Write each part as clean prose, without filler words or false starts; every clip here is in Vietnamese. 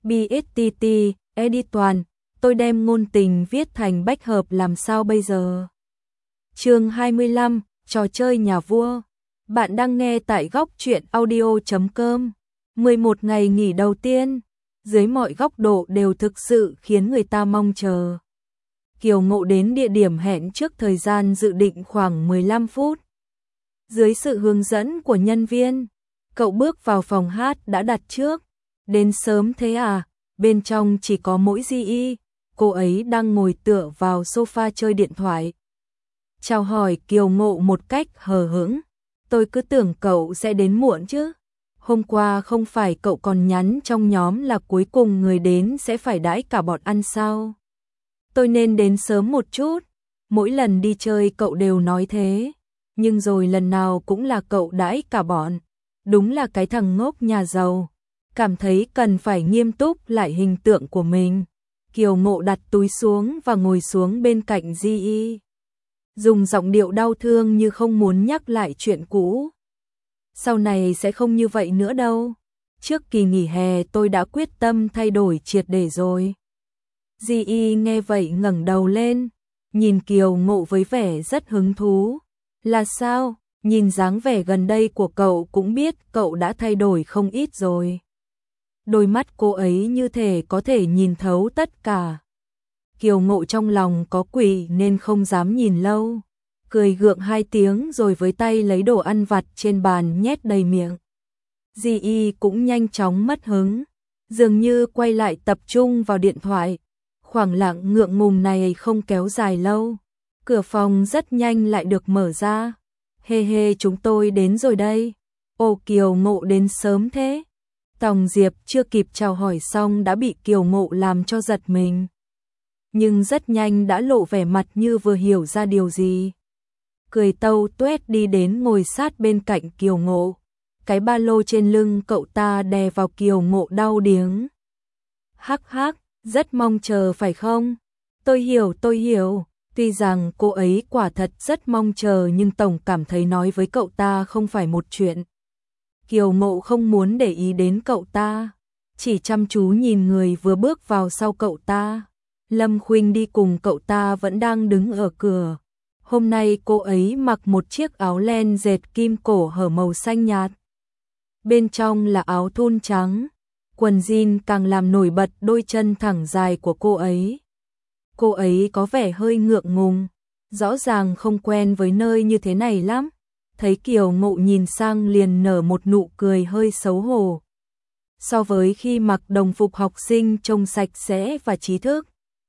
BSTT, edit toàn, tôi đem ngôn tình viết thành bách hợp làm sao bây giờ? Chương 25, trò chơi nhà vua. Bạn đang nghe tại góc truyện audio.com. 11 ngày nghỉ đầu tiên, dưới mọi góc độ đều thực sự khiến người ta mong chờ. Kiều Ngộ đến địa điểm hẹn trước thời gian dự định khoảng 15 phút. Dưới sự hướng dẫn của nhân viên, cậu bước vào phòng hát đã đặt trước. Đến sớm thế à? Bên trong chỉ có mỗi Di, cô ấy đang ngồi tựa vào sofa chơi điện thoại. Chào hỏi Kiều Ngộ một cách hờ hững. Tôi cứ tưởng cậu sẽ đến muộn chứ. Hôm qua không phải cậu còn nhắn trong nhóm là cuối cùng người đến sẽ phải đãi cả bọn ăn sao? Tôi nên đến sớm một chút. Mỗi lần đi chơi cậu đều nói thế. Nhưng rồi lần nào cũng là cậu đãi cả bọn. Đúng là cái thằng ngốc nhà giàu. Cảm thấy cần phải nghiêm túc lại hình tượng của mình. Kiều Ngộ đặt túi xuống và ngồi xuống bên cạnh Di. Dùng giọng điệu đau thương như không muốn nhắc lại chuyện cũ. Sau này sẽ không như vậy nữa đâu. Trước kỳ nghỉ hè tôi đã quyết tâm thay đổi triệt để rồi. Di nghe vậy ngẩng đầu lên, nhìn Kiều Ngộ với vẻ rất hứng thú. Là sao? Nhìn dáng vẻ gần đây của cậu cũng biết cậu đã thay đổi không ít rồi. Đôi mắt cô ấy như thể có thể nhìn thấu tất cả. Kiều Ngộ trong lòng có quỷ nên không dám nhìn lâu. Cười gượng 2 tiếng rồi với tay lấy đồ ăn vặt trên bàn nhét đầy miệng. Di cũng nhanh chóng mất hứng, dường như quay lại tập trung vào điện thoại. Khoảng lặng ngượng ngùng này không kéo dài lâu. Cửa phòng rất nhanh lại được mở ra. Hê chúng tôi đến rồi đây. Ồ, Kiều Ngộ đến sớm thế. Tòng Diệp chưa kịp chào hỏi xong đã bị Kiều Ngộ làm cho giật mình. Nhưng rất nhanh đã lộ vẻ mặt như vừa hiểu ra điều gì. Cười tâu tuét đi đến ngồi sát bên cạnh Kiều Ngộ. Cái ba lô trên lưng cậu ta đè vào Kiều Ngộ đau điếng. Hắc hắc, rất mong chờ phải không? Tôi hiểu. Tuy rằng cô ấy quả thật rất mong chờ nhưng Tổng cảm thấy nói với cậu ta không phải một chuyện. Kiều Ngộ không muốn để ý đến cậu ta, chỉ chăm chú nhìn người vừa bước vào sau cậu ta. Lâm Khuynh đi cùng cậu ta vẫn đang đứng ở cửa. Hôm nay cô ấy mặc một chiếc áo len dệt kim cổ hở màu xanh nhạt. Bên trong là áo thun trắng, quần jean càng làm nổi bật đôi chân thẳng dài của cô ấy. Cô ấy có vẻ hơi ngượng ngùng, rõ ràng không quen với nơi như thế này lắm. Thấy Kiều Ngộ nhìn sang liền nở một nụ cười hơi xấu hổ. So với khi mặc đồng phục học sinh trông sạch sẽ và trí thức,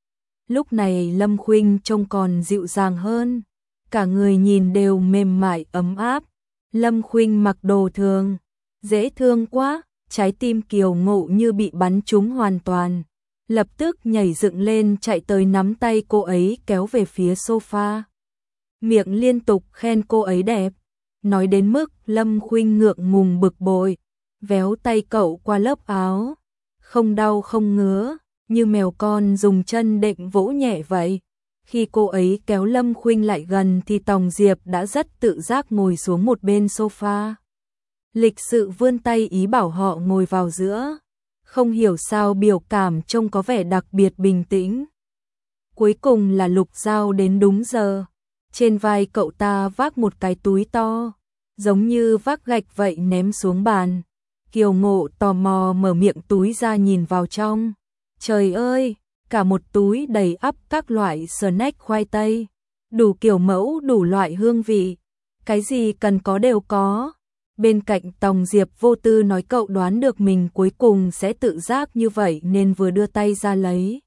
lúc này Lâm Khuynh trông còn dịu dàng hơn. Cả người nhìn đều mềm mại ấm áp. Lâm Khuynh mặc đồ thường, dễ thương quá. Trái tim Kiều Ngộ như bị bắn trúng hoàn toàn. Lập tức nhảy dựng lên chạy tới nắm tay cô ấy kéo về phía sofa. Miệng liên tục khen cô ấy đẹp. Nói đến mức Lâm Khuynh ngượng ngùng bực bội. Véo tay cậu qua lớp áo. Không đau không ngứa, như mèo con dùng chân đệm vỗ nhẹ vậy. Khi cô ấy kéo Lâm Khuynh lại gần thì Tòng Diệp đã rất tự giác ngồi xuống một bên sofa. Lịch sự vươn tay ý bảo họ ngồi vào giữa. Không hiểu sao biểu cảm trông có vẻ đặc biệt bình tĩnh. Cuối cùng là Lục Giao đến đúng giờ. Trên vai cậu ta vác một cái túi to, giống như vác gạch vậy ném xuống bàn. Kiều Ngộ tò mò mở miệng túi ra nhìn vào trong. Trời ơi, cả một túi đầy ắp các loại snack khoai tây. Đủ kiểu mẫu, đủ loại hương vị. Cái gì cần có đều có. Bên cạnh Tòng Diệp vô tư nói cậu đoán được mình cuối cùng sẽ tự giác như vậy nên vừa đưa tay ra lấy.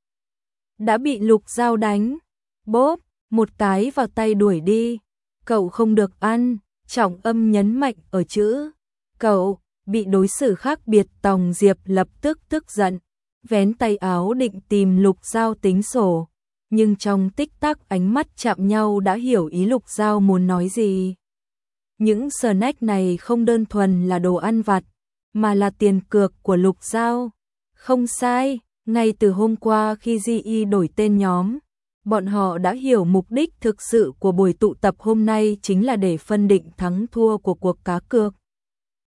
Đã bị Lục Giao đánh. Bốp, một cái vào tay đuổi đi. Cậu không được ăn. Trọng âm nhấn mạnh ở chữ cậu. Bị đối xử khác biệt Tòng Diệp lập tức tức giận. Vén tay áo định tìm Lục Giao tính sổ. Nhưng trong tích tắc ánh mắt chạm nhau đã hiểu ý Lục Giao muốn nói gì. Những snack này không đơn thuần là đồ ăn vặt, mà là tiền cược của Lục Giao. Không sai, ngay từ hôm qua khi Di đổi tên nhóm, bọn họ đã hiểu mục đích thực sự của buổi tụ tập hôm nay chính là để phân định thắng thua của cuộc cá cược.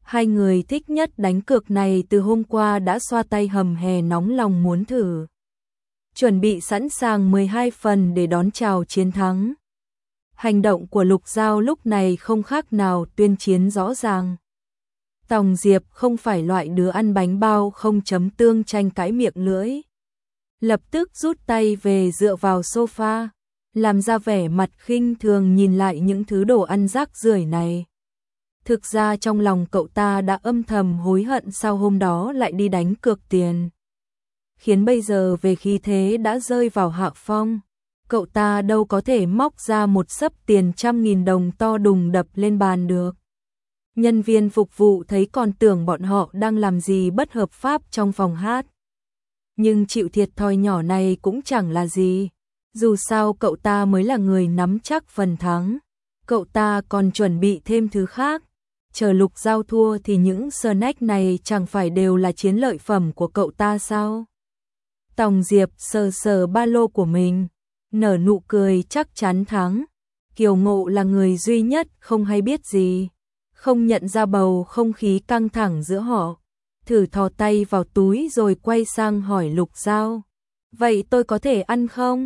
Hai người thích nhất đánh cược này từ hôm qua đã xoa tay hầm hè nóng lòng muốn thử. Chuẩn bị sẵn sàng 12 phần để đón chào chiến thắng. Hành động của Lục Giao lúc này không khác nào tuyên chiến rõ ràng. Tòng Diệp không phải loại đứa ăn bánh bao không chấm tương tranh cãi miệng lưỡi. Lập tức rút tay về dựa vào sofa, làm ra vẻ mặt khinh thường nhìn lại những thứ đồ ăn rác rưởi này. Thực ra trong lòng cậu ta đã âm thầm hối hận sau hôm đó lại đi đánh cược tiền. Khiến bây giờ về khí thế đã rơi vào hạ phong. Cậu ta đâu có thể móc ra một xấp tiền 100.000 đồng to đùng đập lên bàn được. Nhân viên phục vụ thấy còn tưởng bọn họ đang làm gì bất hợp pháp trong phòng hát. Nhưng chịu thiệt thòi nhỏ này cũng chẳng là gì. Dù sao cậu ta mới là người nắm chắc phần thắng. Cậu ta còn chuẩn bị thêm thứ khác. Chờ Lục Giao thua thì những snack này chẳng phải đều là chiến lợi phẩm của cậu ta sao? Tòng Diệp sờ sờ ba lô của mình, nở nụ cười chắc chắn thắng. Kiều Ngộ là người duy nhất không hay biết gì, không nhận ra bầu không khí căng thẳng giữa họ. Thử thò tay vào túi rồi quay sang hỏi Lục Giao. Vậy tôi có thể ăn không?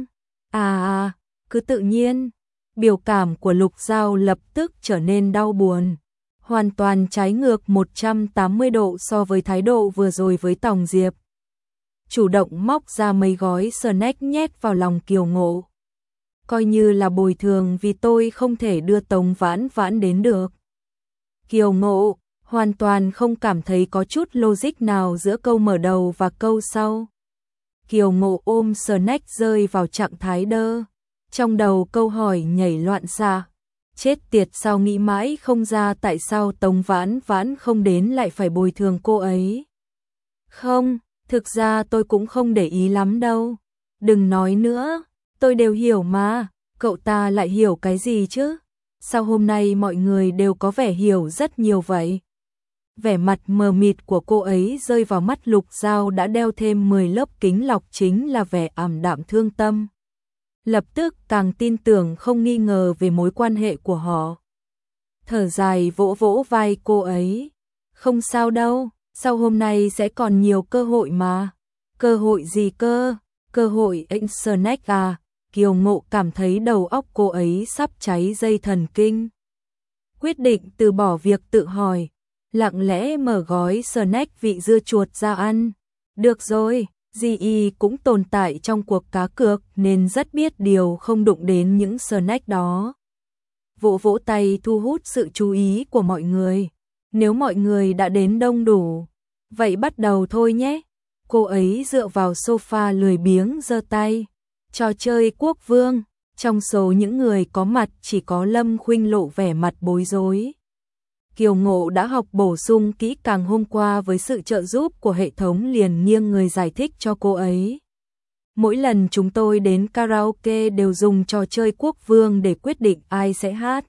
Cứ tự nhiên. Biểu cảm của Lục Giao lập tức trở nên đau buồn. Hoàn toàn trái ngược 180 độ so với thái độ vừa rồi với Tòng Diệp. Chủ động móc ra mấy gói snack nhét vào lòng Kiều Ngộ. Coi như là bồi thường vì tôi không thể đưa Tống Vãn Vãn đến được. Kiều Ngộ hoàn toàn không cảm thấy có chút logic nào giữa câu mở đầu và câu sau. Kiều Ngộ ôm snack rơi vào trạng thái đơ. Trong đầu câu hỏi nhảy loạn xạ. Chết tiệt, sao nghĩ mãi không ra tại sao Tống Vãn Vãn không đến lại phải bồi thường cô ấy. Không, thực ra tôi cũng không để ý lắm đâu. Đừng nói nữa, tôi đều hiểu mà. Cậu ta lại hiểu cái gì chứ? Sao hôm nay mọi người đều có vẻ hiểu rất nhiều vậy? Vẻ mặt mờ mịt của cô ấy rơi vào mắt Lục Giao đã đeo thêm 10 lớp kính lọc chính là vẻ ảm đạm thương tâm. Lập tức càng tin tưởng không nghi ngờ về mối quan hệ của họ. Thở dài vỗ vỗ vai cô ấy. Không sao đâu, sau hôm nay sẽ còn nhiều cơ hội mà. Cơ hội gì cơ? Cơ hội Internet à? Kiều Ngộ cảm thấy đầu óc cô ấy sắp cháy dây thần kinh. Quyết định từ bỏ việc tự hỏi, lặng lẽ mở gói snack vị dưa chuột ra ăn. Được rồi. Di cũng tồn tại trong cuộc cá cược nên rất biết điều không đụng đến những snack đó. Vỗ vỗ tay thu hút sự chú ý của mọi người. Nếu mọi người đã đến đông đủ, vậy bắt đầu thôi nhé. Cô ấy dựa vào sofa lười biếng giơ tay. Trò chơi quốc vương, trong số những người có mặt chỉ có Lâm Khuynh lộ vẻ mặt bối rối. Kiều Ngộ đã học bổ sung kỹ càng hôm qua với sự trợ giúp của hệ thống liền nghiêng người giải thích cho cô ấy. Mỗi lần chúng tôi đến karaoke đều dùng trò chơi quốc vương để quyết định ai sẽ hát.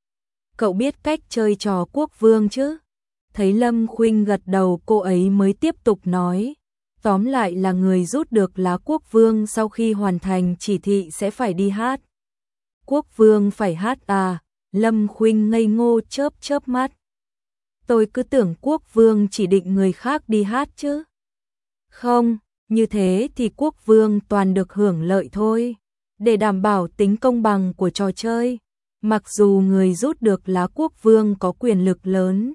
Cậu biết cách chơi trò quốc vương chứ? Thấy Lâm Khuynh gật đầu cô ấy mới tiếp tục nói. Tóm lại là người rút được lá quốc vương sau khi hoàn thành chỉ thị sẽ phải đi hát. Quốc vương phải hát à? Lâm Khuynh ngây ngô chớp chớp mắt. Tôi cứ tưởng quốc vương chỉ định người khác đi hát chứ. Không, như thế thì quốc vương toàn được hưởng lợi thôi. Để đảm bảo tính công bằng của trò chơi, mặc dù người rút được lá quốc vương có quyền lực lớn,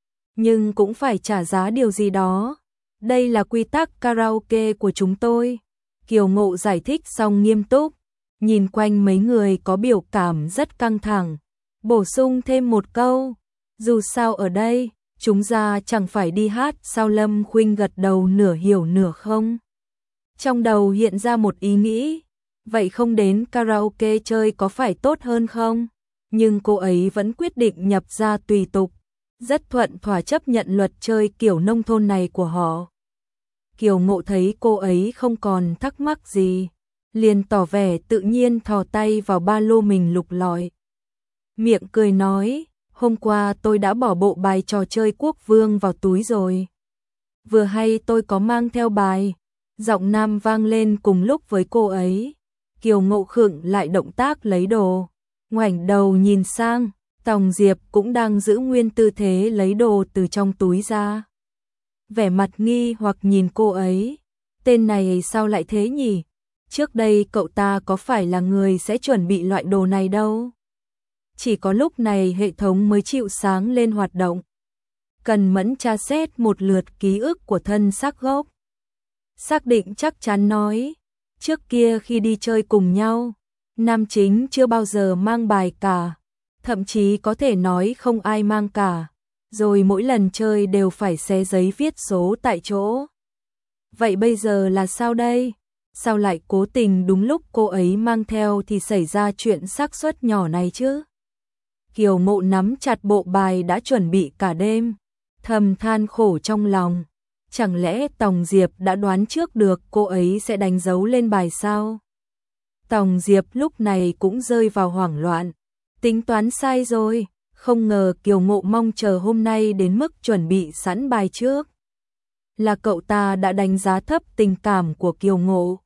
nhưng cũng phải trả giá điều gì đó. Đây là quy tắc karaoke của chúng tôi. Kiều Ngộ giải thích xong nghiêm túc, nhìn quanh mấy người có biểu cảm rất căng thẳng, bổ sung thêm một câu. Dù sao ở đây, chúng ta chẳng phải đi hát sao? Lâm Khuynh gật đầu nửa hiểu nửa không. Trong đầu hiện ra một ý nghĩ, vậy không đến karaoke chơi có phải tốt hơn không? Nhưng cô ấy vẫn quyết định nhập ra tùy tục, rất thuận thỏa chấp nhận luật chơi kiểu nông thôn này của họ. Kiều Ngộ thấy cô ấy không còn thắc mắc gì, liền tỏ vẻ tự nhiên thò tay vào ba lô mình lục lọi. Miệng cười nói, hôm qua tôi đã bỏ bộ bài trò chơi quốc vương vào túi rồi. Vừa hay tôi có mang theo bài. Giọng nam vang lên cùng lúc với cô ấy. Kiều Ngộ khựng lại động tác lấy đồ, ngoảnh đầu nhìn sang, Tòng Diệp cũng đang giữ nguyên tư thế lấy đồ từ trong túi ra. Vẻ mặt nghi hoặc nhìn cô ấy. Tên này sao lại thế nhỉ? Trước đây cậu ta có phải là người sẽ chuẩn bị loại đồ này đâu. Chỉ có lúc này hệ thống mới chịu sáng lên hoạt động. Cần mẫn tra xét một lượt ký ức của thân xác gốc. Xác định chắc chắn nói, trước kia khi đi chơi cùng nhau, nam chính chưa bao giờ mang bài cả, thậm chí có thể nói không ai mang cả, rồi mỗi lần chơi đều phải xé giấy viết số tại chỗ. Vậy bây giờ là sao đây? Sao lại cố tình đúng lúc cô ấy mang theo thì xảy ra chuyện xác suất nhỏ này chứ? Kiều Mộ nắm chặt bộ bài đã chuẩn bị cả đêm, thầm than khổ trong lòng. Chẳng lẽ Tòng Diệp đã đoán trước được cô ấy sẽ đánh dấu lên bài sao? Tòng Diệp lúc này cũng rơi vào hoảng loạn. Tính toán sai rồi, không ngờ Kiều Mộ mong chờ hôm nay đến mức chuẩn bị sẵn bài trước. Là cậu ta đã đánh giá thấp tình cảm của Kiều Ngộ.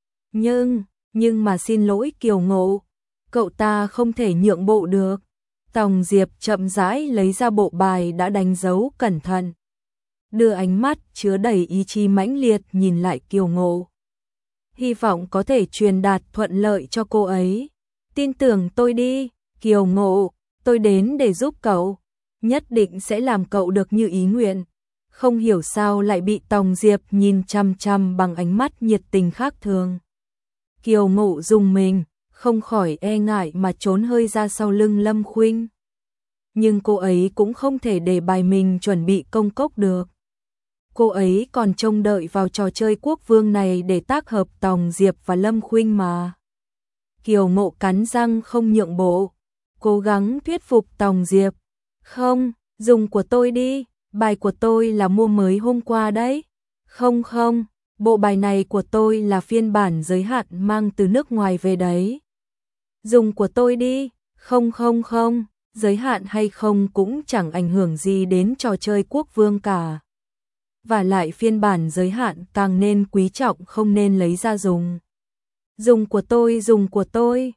Nhưng mà xin lỗi Kiều Ngộ, cậu ta không thể nhượng bộ được. Tòng Diệp chậm rãi lấy ra bộ bài đã đánh dấu cẩn thận. Đưa ánh mắt chứa đầy ý chí mãnh liệt nhìn lại Kiều Ngộ. Hy vọng có thể truyền đạt thuận lợi cho cô ấy. Tin tưởng tôi đi, Kiều Ngộ, tôi đến để giúp cậu. Nhất định sẽ làm cậu được như ý nguyện. Không hiểu sao lại bị Tòng Diệp nhìn chăm chăm bằng ánh mắt nhiệt tình khác thường. Kiều Ngộ rùng mình, không khỏi e ngại mà trốn hơi ra sau lưng Lâm Khuynh. Nhưng cô ấy cũng không thể để bài mình chuẩn bị công cốc được. Cô ấy còn trông đợi vào trò chơi quốc vương này để tác hợp Tòng Diệp và Lâm Khuynh mà. Kiều Ngộ cắn răng không nhượng bộ, cố gắng thuyết phục Tòng Diệp. Không, dùng của tôi đi, bài của tôi là mua mới hôm qua đấy. Không, bộ bài này của tôi là phiên bản giới hạn mang từ nước ngoài về đấy. Dùng của tôi đi, không, giới hạn hay không cũng chẳng ảnh hưởng gì đến trò chơi quốc vương cả. Và lại phiên bản giới hạn càng nên quý trọng không nên lấy ra dùng. Dùng của tôi.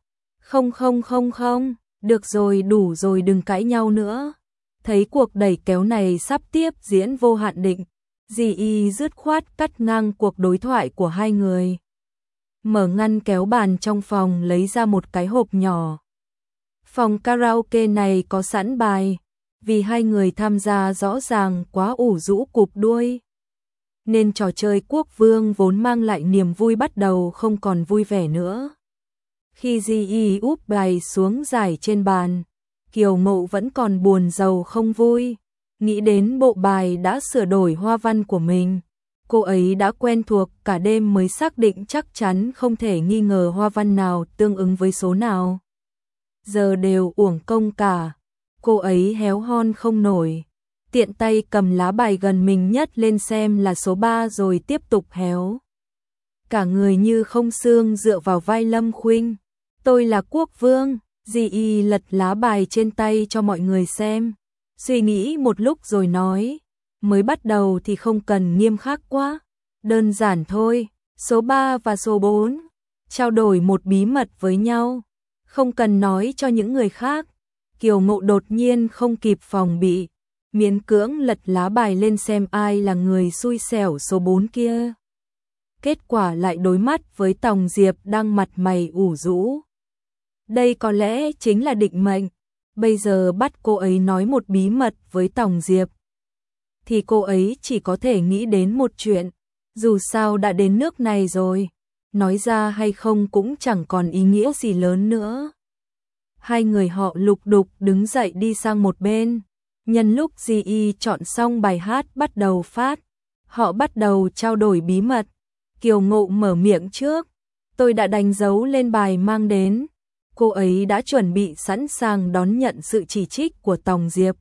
Không, được rồi đủ rồi đừng cãi nhau nữa. Thấy cuộc đẩy kéo này sắp tiếp diễn vô hạn định, dì y dứt khoát cắt ngang cuộc đối thoại của hai người. Mở ngăn kéo bàn trong phòng lấy ra một cái hộp nhỏ. Phòng karaoke này có sẵn bài, vì hai người tham gia rõ ràng quá ủ rũ cụp đuôi. Nên trò chơi quốc vương vốn mang lại niềm vui bắt đầu không còn vui vẻ nữa. Khi Di Y úp bài xuống giải trên bàn, Kiều Ngộ vẫn còn buồn rầu không vui. Nghĩ đến bộ bài đã sửa đổi hoa văn của mình. Cô ấy đã quen thuộc cả đêm mới xác định chắc chắn không thể nghi ngờ hoa văn nào tương ứng với số nào. Giờ đều uổng công cả. Cô ấy héo hon không nổi. Tiện tay cầm lá bài gần mình nhất lên xem là số 3 rồi tiếp tục héo. Cả người như không xương dựa vào vai Lâm Khuynh. Tôi là quốc vương. Di Y lật lá bài trên tay cho mọi người xem. Suy nghĩ một lúc rồi nói. Mới bắt đầu thì không cần nghiêm khắc quá. Đơn giản thôi. Số 3 và số 4. Trao đổi một bí mật với nhau. Không cần nói cho những người khác. Kiều Ngộ đột nhiên không kịp phòng bị. Miễn cưỡng lật lá bài lên xem ai là người xui xẻo số 4 kia. Kết quả lại đối mắt với Tòng Diệp đang mặt mày ủ rũ. Đây có lẽ chính là định mệnh. Bây giờ bắt cô ấy nói một bí mật với Tòng Diệp. Thì cô ấy chỉ có thể nghĩ đến một chuyện. Dù sao đã đến nước này rồi. Nói ra hay không cũng chẳng còn ý nghĩa gì lớn nữa. Hai người họ lục đục đứng dậy đi sang một bên. Nhân lúc Di Y chọn xong bài hát bắt đầu phát. Họ bắt đầu trao đổi bí mật. Kiều Ngộ mở miệng trước. Tôi đã đánh dấu lên bài mang đến. Cô ấy đã chuẩn bị sẵn sàng đón nhận sự chỉ trích của Tòng Diệp.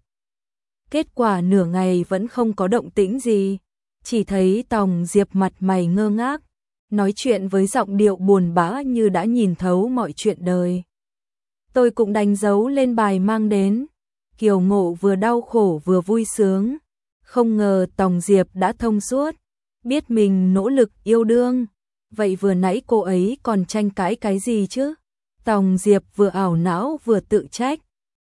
Kết quả nửa ngày vẫn không có động tĩnh gì. Chỉ thấy Tòng Diệp mặt mày ngơ ngác. Nói chuyện với giọng điệu buồn bã như đã nhìn thấu mọi chuyện đời. Tôi cũng đánh dấu lên bài mang đến. Kiều Ngộ vừa đau khổ vừa vui sướng. Không ngờ Tòng Diệp đã thông suốt. Biết mình nỗ lực yêu đương. Vậy vừa nãy cô ấy còn tranh cãi cái gì chứ? Tòng Diệp vừa ảo não vừa tự trách.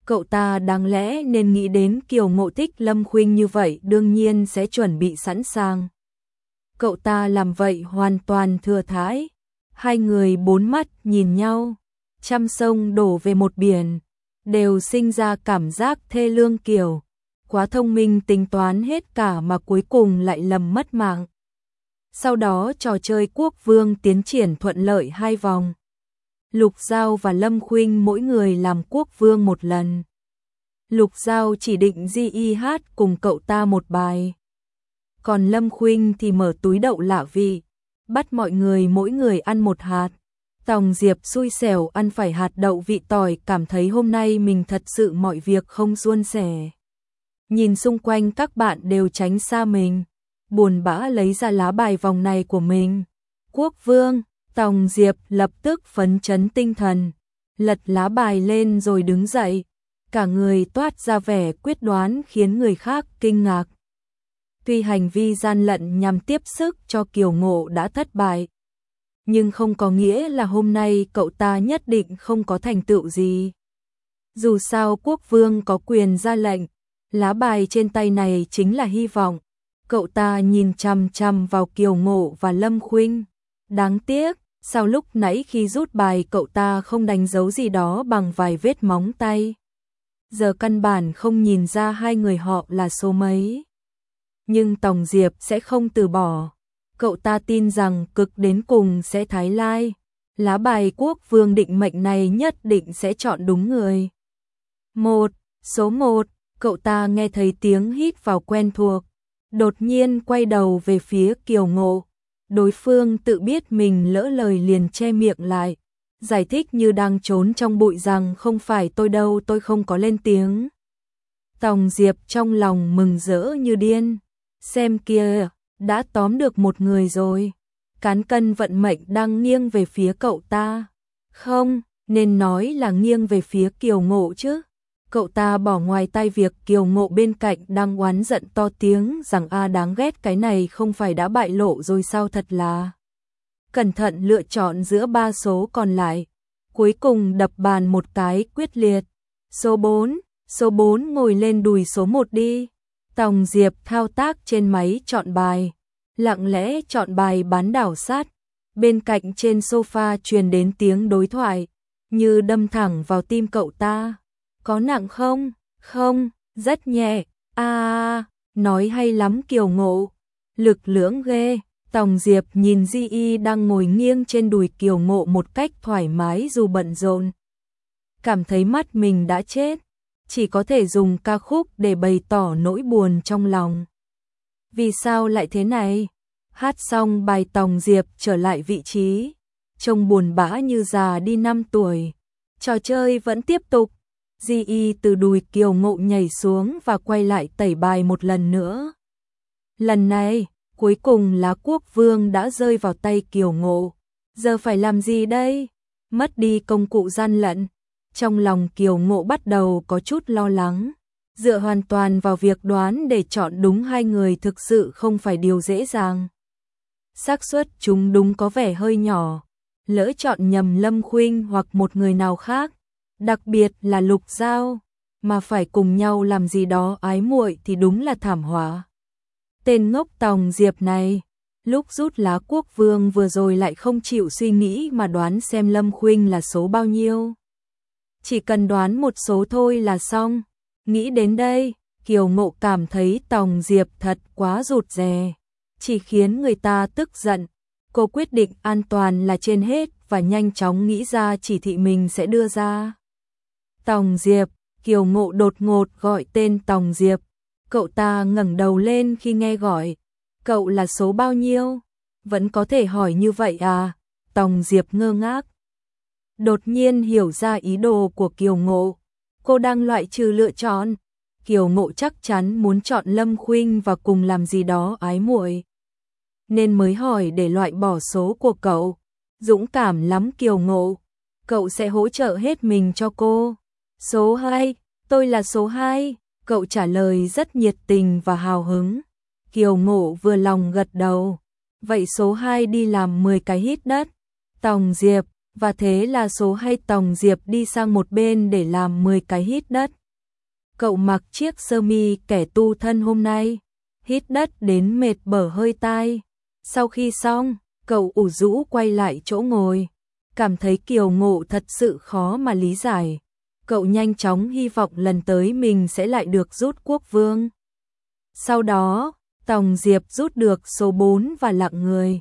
Cậu ta đáng lẽ nên nghĩ đến Kiều Ngộ thích Lâm Khuynh như vậy, đương nhiên sẽ chuẩn bị sẵn sàng. Cậu ta làm vậy hoàn toàn thừa thãi. Hai người bốn mắt nhìn nhau, trăm sông đổ về một biển, đều sinh ra cảm giác thê lương kiểu. Quá thông minh tính toán hết cả mà cuối cùng lại lầm mất mạng. Sau đó trò chơi quốc vương tiến triển thuận lợi 2 vòng. Lục Giao và Lâm Khuynh mỗi người làm quốc vương một lần. Lục Giao chỉ định Di hát cùng cậu ta một bài. Còn Lâm Khuynh thì mở túi đậu lạ vị, bắt mọi người mỗi người ăn một hạt. Tòng Diệp xui xẻo ăn phải hạt đậu vị tỏi, cảm thấy hôm nay mình thật sự mọi việc không suôn sẻ. Nhìn xung quanh các bạn đều tránh xa mình, buồn bã lấy ra lá bài vòng này của mình. Quốc vương, Tòng Diệp lập tức phấn chấn tinh thần, lật lá bài lên rồi đứng dậy, cả người toát ra vẻ quyết đoán khiến người khác kinh ngạc. Tuy hành vi gian lận nhằm tiếp sức cho Kiều Ngộ đã thất bại, nhưng không có nghĩa là hôm nay cậu ta nhất định không có thành tựu gì. Dù sao quốc vương có quyền ra lệnh, lá bài trên tay này chính là hy vọng. Cậu ta nhìn chằm chằm vào Kiều Ngộ và Lâm Khuynh. Đáng tiếc, sao lúc nãy khi rút bài cậu ta không đánh dấu gì đó bằng vài vết móng tay. Giờ căn bản không nhìn ra hai người họ là số mấy. Nhưng Tòng Diệp sẽ không từ bỏ. Cậu ta tin rằng cực đến cùng sẽ thái lai. Lá bài quốc vương định mệnh này nhất định sẽ chọn đúng người. Số 1, cậu ta nghe thấy tiếng hít vào quen thuộc. Đột nhiên quay đầu về phía Kiều Ngộ. Đối phương tự biết mình lỡ lời liền che miệng lại. Giải thích như đang trốn trong bụi rằng không phải tôi đâu, tôi không có lên tiếng. Tòng Diệp trong lòng mừng rỡ như điên. Xem kìa, đã tóm được một người rồi. Cán cân vận mệnh đang nghiêng về phía cậu ta. Không, nên nói là nghiêng về phía Kiều Ngộ chứ. Cậu ta bỏ ngoài tai việc Kiều Ngộ bên cạnh đang oán giận to tiếng rằng đáng ghét, cái này không phải đã bại lộ rồi sao, thật là. Cẩn thận lựa chọn giữa 3 số còn lại. Cuối cùng đập bàn một cái quyết liệt. Số 4 ngồi lên đùi số 1 đi. Tòng Diệp thao tác trên máy chọn bài. Lặng lẽ chọn bài bán đảo sát. Bên cạnh trên sofa truyền đến tiếng đối thoại, như đâm thẳng vào tim cậu ta. Có nặng không? Không, rất nhẹ. Nói hay lắm Kiều Ngộ. Lực lưỡng ghê. Tòng Diệp nhìn Di đang ngồi nghiêng trên đùi Kiều Ngộ một cách thoải mái dù bận rộn. Cảm thấy mắt mình đã chết. Chỉ có thể dùng ca khúc để bày tỏ nỗi buồn trong lòng. Vì sao lại thế này? Hát xong bài Tòng Diệp trở lại vị trí. Trông buồn bã như già đi 5 tuổi. Trò chơi vẫn tiếp tục. Di từ đùi Kiều Ngộ nhảy xuống và quay lại tẩy bài một lần nữa. Lần này, cuối cùng lá quốc vương đã rơi vào tay Kiều Ngộ. Giờ phải làm gì đây? Mất đi công cụ gian lận. Trong lòng Kiều Ngộ bắt đầu có chút lo lắng. Dựa hoàn toàn vào việc đoán để chọn đúng hai người thực sự không phải điều dễ dàng. Xác suất chúng đúng có vẻ hơi nhỏ. Lỡ chọn nhầm Lâm Khuynh hoặc một người nào khác, đặc biệt là Lục Giao, mà phải cùng nhau làm gì đó ái muội thì đúng là thảm họa. Tên ngốc Tòng Diệp này, lúc rút lá quốc vương vừa rồi lại không chịu suy nghĩ mà đoán xem Lâm Khuynh là số bao nhiêu. Chỉ cần đoán một số thôi là xong. Nghĩ đến đây, Kiều Ngộ cảm thấy Tòng Diệp thật quá rụt rè, chỉ khiến người ta tức giận. Cô quyết định an toàn là trên hết và nhanh chóng nghĩ ra chỉ thị mình sẽ đưa ra. Tòng Diệp, Kiều Ngộ đột ngột gọi tên Tòng Diệp. Cậu ta ngẩng đầu lên khi nghe gọi. Cậu là số bao nhiêu? Vẫn có thể hỏi như vậy à? Tòng Diệp ngơ ngác. Đột nhiên hiểu ra ý đồ của Kiều Ngộ. Cô đang loại trừ lựa chọn. Kiều Ngộ chắc chắn muốn chọn Lâm Khuynh và cùng làm gì đó ái muội, nên mới hỏi để loại bỏ số của cậu. Dũng cảm lắm Kiều Ngộ. Cậu sẽ hỗ trợ hết mình cho cô. Số 2, tôi là số 2. Cậu trả lời rất nhiệt tình và hào hứng. Kiều Ngộ vừa lòng gật đầu. Vậy số 2 đi làm 10 cái hít đất. Tòng Diệp, Và thế là số 2 Tòng Diệp đi sang một bên để làm 10 cái hít đất. Cậu mặc chiếc sơ mi kẻ tu thân hôm nay, hít đất đến mệt bở hơi tai. Sau khi xong, cậu ủ rũ quay lại chỗ ngồi, cảm thấy Kiều Ngộ thật sự khó mà lý giải. Cậu nhanh chóng hy vọng lần tới mình sẽ lại được rút quốc vương. Sau đó, Tòng Diệp rút được số 4 và lặng người.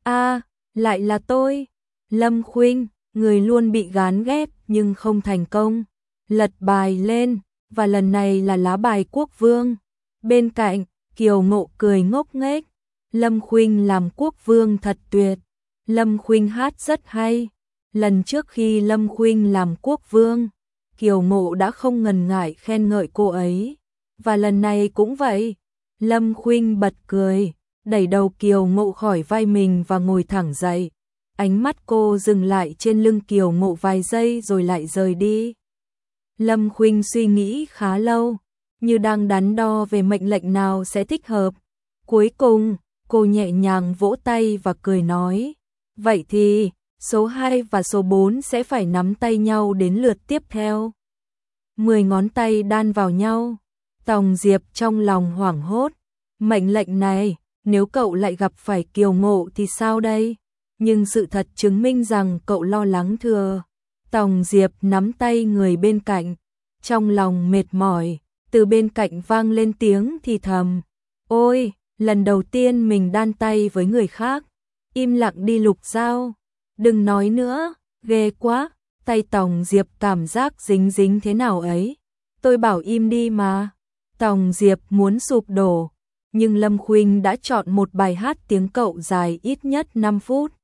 Lại là tôi. Lâm Khuynh, người luôn bị gán ghép nhưng không thành công, lật bài lên, và lần này là lá bài quốc vương. Bên cạnh, Kiều Ngộ cười ngốc nghếch. Lâm Khuynh làm quốc vương thật tuyệt. Lâm Khuynh hát rất hay. Lần trước khi Lâm Khuynh làm quốc vương, Kiều Ngộ đã không ngần ngại khen ngợi cô ấy. Và lần này cũng vậy. Lâm Khuynh bật cười, đẩy đầu Kiều Ngộ khỏi vai mình và ngồi thẳng dậy. Ánh mắt cô dừng lại trên lưng Kiều Ngộ vài giây rồi lại rời đi. Lâm Khuynh suy nghĩ khá lâu, như đang đắn đo về mệnh lệnh nào sẽ thích hợp. Cuối cùng, cô nhẹ nhàng vỗ tay và cười nói, vậy thì, số 2 và số 4 sẽ phải nắm tay nhau đến lượt tiếp theo. 10 ngón tay đan vào nhau. Tòng Diệp trong lòng hoảng hốt. Mệnh lệnh này, nếu cậu lại gặp phải Kiều Ngộ thì sao đây? Nhưng sự thật chứng minh rằng cậu lo lắng thừa. Tòng Diệp nắm tay người bên cạnh, trong lòng mệt mỏi, từ bên cạnh vang lên tiếng thì thầm. Ôi, lần đầu tiên mình đan tay với người khác. Im lặng đi Lục Giao. Đừng nói nữa, ghê quá. Tay Tòng Diệp cảm giác dính dính thế nào ấy. Tôi bảo im đi mà. Tòng Diệp muốn sụp đổ, nhưng Lâm Khuynh đã chọn một bài hát tiếng cậu dài ít nhất 5 phút.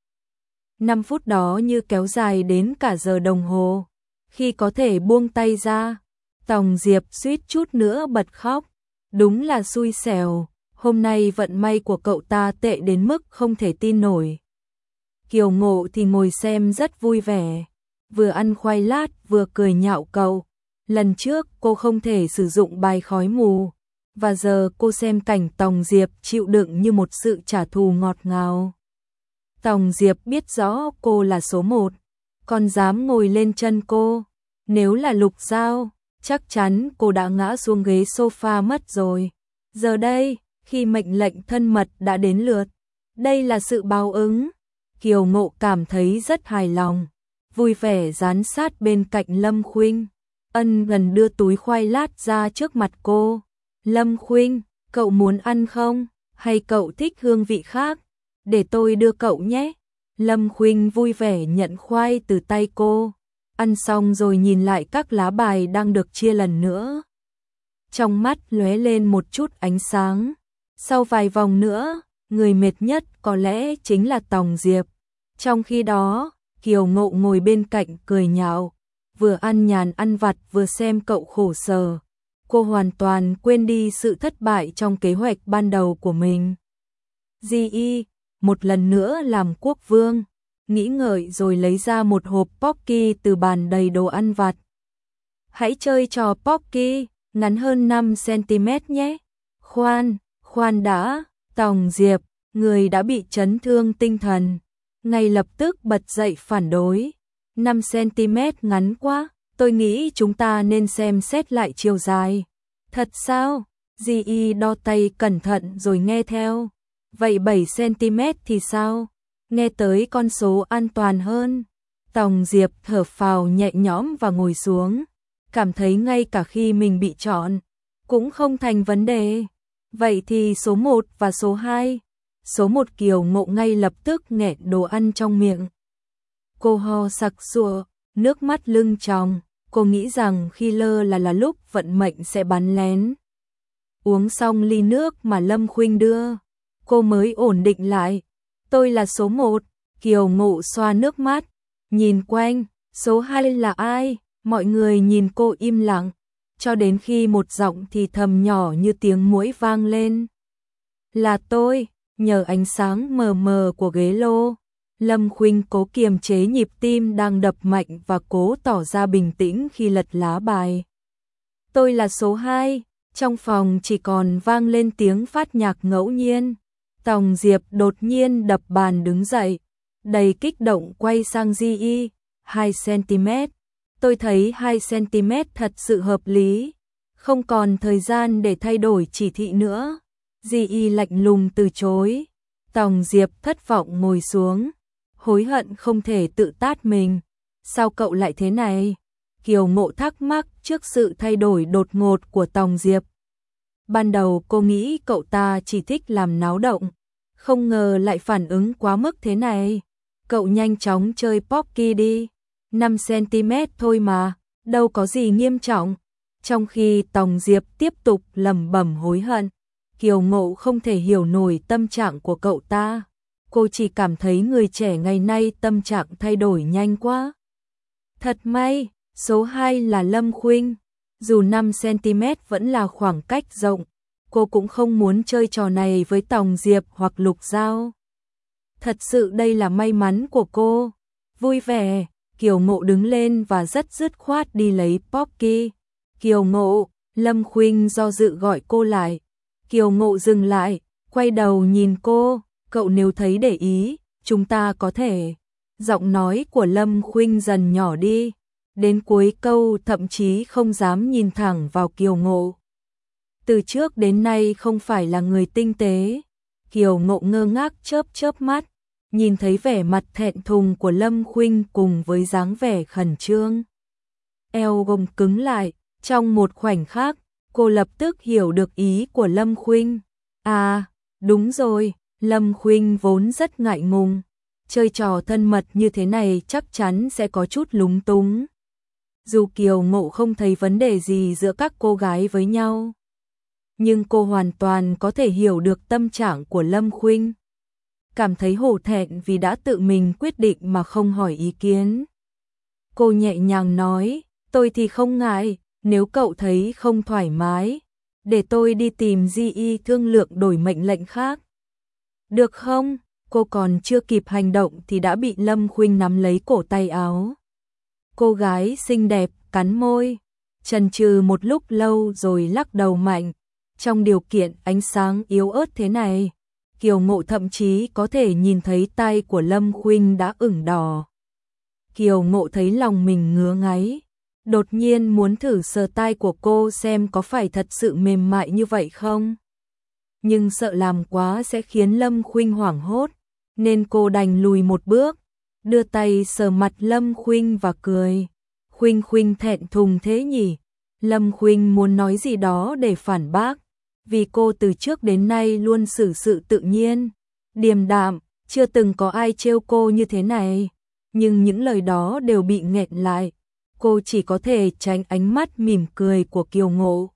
5 phút đó như kéo dài đến cả giờ đồng hồ. Khi có thể buông tay ra, Tòng Diệp suýt chút nữa bật khóc. Đúng là xui xẻo, hôm nay vận may của cậu ta tệ đến mức không thể tin nổi. Kiều Ngộ thì ngồi xem rất vui vẻ, vừa ăn khoai lát vừa cười nhạo cậu. Lần trước cô không thể sử dụng bài khói mù, và giờ cô xem cảnh Tòng Diệp chịu đựng như một sự trả thù ngọt ngào. Tòng Diệp biết rõ cô là số 1, còn dám ngồi lên chân cô. Nếu là Lục Giao, chắc chắn cô đã ngã xuống ghế sofa mất rồi. Giờ đây, khi mệnh lệnh thân mật đã đến lượt, đây là sự báo ứng. Kiều Ngộ cảm thấy rất hài lòng, vui vẻ dán sát bên cạnh Lâm Khuynh. Ân Gần đưa túi khoai lát ra trước mặt cô. Lâm Khuynh, cậu muốn ăn không? Hay cậu thích hương vị khác? Để tôi đưa cậu nhé. Lâm Khuynh vui vẻ nhận khoai từ tay cô. Ăn xong rồi nhìn lại các lá bài đang được chia lần nữa. Trong mắt lóe lên một chút ánh sáng. Sau vài vòng nữa, người mệt nhất có lẽ chính là Tòng Diệp. Trong khi đó, Kiều Ngộ ngồi bên cạnh cười nhạo, vừa ăn nhàn ăn vặt vừa xem cậu khổ sở. Cô hoàn toàn quên đi sự thất bại trong kế hoạch ban đầu của mình. Di một lần nữa làm quốc vương, nghĩ ngợi rồi lấy ra một hộp Pocky từ bàn đầy đồ ăn vặt. Hãy chơi trò Pocky, ngắn hơn 5 cm nhé. Khoan đã, Tòng Diệp, người đã bị chấn thương tinh thần, ngay lập tức bật dậy phản đối. 5 cm ngắn quá, tôi nghĩ chúng ta nên xem xét lại chiều dài. Thật sao? Di đo tay cẩn thận rồi nghe theo. Vậy 7 cm thì sao? Nghe tới con số an toàn hơn. Tòng Diệp thở phào nhẹ nhõm và ngồi xuống, cảm thấy ngay cả khi mình bị chọn cũng không thành vấn đề. Vậy thì số 1 và số 2. Số 1 Kiều Ngộ ngay lập tức nghẹn đồ ăn trong miệng. Cô ho sặc sụa, nước mắt lưng tròng. Cô nghĩ rằng khi lơ là lúc vận mệnh sẽ bắn lén. Uống xong ly nước mà Lâm Khuynh đưa, cô mới ổn định lại. Tôi là số 1, Kiều Ngộ xoa nước mắt, nhìn quanh, số 2 là ai? Mọi người nhìn cô im lặng, cho đến khi một giọng thì thầm nhỏ như tiếng muỗi vang lên. Là tôi, nhờ ánh sáng mờ mờ của ghế lô. Lâm Khuynh cố kiềm chế nhịp tim đang đập mạnh và cố tỏ ra bình tĩnh khi lật lá bài. Tôi là số 2, trong phòng chỉ còn vang lên tiếng phát nhạc ngẫu nhiên. Tòng Diệp đột nhiên đập bàn đứng dậy, đầy kích động quay sang Di. 2cm. Tôi thấy 2cm thật sự hợp lý. Không còn thời gian để thay đổi chỉ thị nữa. Di Y lạnh lùng từ chối. Tòng Diệp thất vọng ngồi xuống. Hối hận không thể tự tát mình. Sao cậu lại thế này? Kiều Ngộ thắc mắc trước sự thay đổi đột ngột của Tòng Diệp. Ban đầu cô nghĩ cậu ta chỉ thích làm náo động. Không ngờ lại phản ứng quá mức thế này. Cậu nhanh chóng chơi Pocky đi. 5cm thôi mà, đâu có gì nghiêm trọng. Trong khi Tòng Diệp tiếp tục lẩm bẩm hối hận, Kiều Ngộ không thể hiểu nổi tâm trạng của cậu ta. Cô chỉ cảm thấy người trẻ ngày nay tâm trạng thay đổi nhanh quá. Thật may, số 2 là Lâm Khuynh. Dù 5cm vẫn là khoảng cách rộng, cô cũng không muốn chơi trò này với Tòng Diệp hoặc Lục Giao. Thật sự đây là may mắn của cô. Vui vẻ, Kiều Ngộ đứng lên và rất dứt khoát đi lấy Pocky. Kiều Ngộ, Lâm Khuynh do dự gọi cô lại. Kiều Ngộ dừng lại, quay đầu nhìn cô, cậu nếu thấy để ý, chúng ta có thể. Giọng nói của Lâm Khuynh dần nhỏ đi, đến cuối câu thậm chí không dám nhìn thẳng vào Kiều Ngộ. Từ trước đến nay không phải là người tinh tế. Kiều Ngộ ngơ ngác chớp chớp mắt, nhìn thấy vẻ mặt thẹn thùng của Lâm Khuynh cùng với dáng vẻ khẩn trương. Eo gồng cứng lại, trong một khoảnh khắc, cô lập tức hiểu được ý của Lâm Khuynh. À, đúng rồi, Lâm Khuynh vốn rất ngại ngùng. Chơi trò thân mật như thế này chắc chắn sẽ có chút lúng túng. Dù Kiều Ngộ không thấy vấn đề gì giữa các cô gái với nhau, nhưng cô hoàn toàn có thể hiểu được tâm trạng của Lâm Khuynh. Cảm thấy hổ thẹn vì đã tự mình quyết định mà không hỏi ý kiến. Cô nhẹ nhàng nói, tôi thì không ngại, nếu cậu thấy không thoải mái, để tôi đi tìm Di Y thương lượng đổi mệnh lệnh khác. Được không? Cô còn chưa kịp hành động thì đã bị Lâm Khuynh nắm lấy cổ tay áo. Cô gái xinh đẹp cắn môi, chần chừ một lúc lâu rồi lắc đầu mạnh. Trong điều kiện ánh sáng yếu ớt thế này, Kiều Ngộ thậm chí có thể nhìn thấy tay của Lâm Khuynh đã ửng đỏ. Kiều Ngộ thấy lòng mình ngứa ngáy, đột nhiên muốn thử sờ tay của cô xem có phải thật sự mềm mại như vậy không. Nhưng sợ làm quá sẽ khiến Lâm Khuynh hoảng hốt, nên cô đành lùi một bước, đưa tay sờ mặt Lâm Khuynh và cười. Khuynh Khuynh thẹn thùng thế nhỉ? Lâm Khuynh muốn nói gì đó để phản bác, vì cô từ trước đến nay luôn xử sự tự nhiên, điềm đạm, chưa từng có ai trêu cô như thế này. Nhưng những lời đó đều bị nghẹn lại, cô chỉ có thể tránh ánh mắt mỉm cười của Kiều Ngộ.